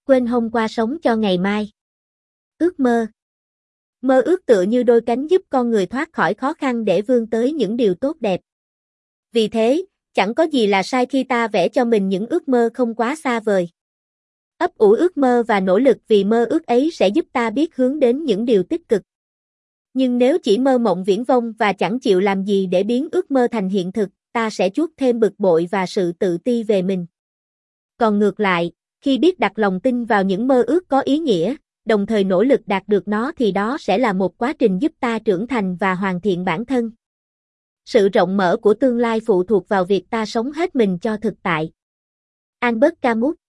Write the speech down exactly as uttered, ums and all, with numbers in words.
quên hôm qua sống cho ngày mai. Ước mơ. Mơ ước tựa như đôi cánh giúp con người thoát khỏi khó khăn để vươn tới những điều tốt đẹp. Vì thế, chẳng có gì là sai khi ta vẽ cho mình những ước mơ không quá xa vời. Ấp ủ ước mơ và nỗ lực vì mơ ước ấy sẽ giúp ta biết hướng đến những điều tích cực. Nhưng nếu chỉ mơ mộng viển vông và chẳng chịu làm gì để biến ước mơ thành hiện thực, ta sẽ chuốc thêm bực bội và sự tự ti về mình. Còn ngược lại, khi biết đặt lòng tin vào những mơ ước có ý nghĩa, đồng thời nỗ lực đạt được nó thì đó sẽ là một quá trình giúp ta trưởng thành và hoàn thiện bản thân. Sự rộng mở của tương lai phụ thuộc vào việc ta sống hết mình cho thực tại. Albert Camus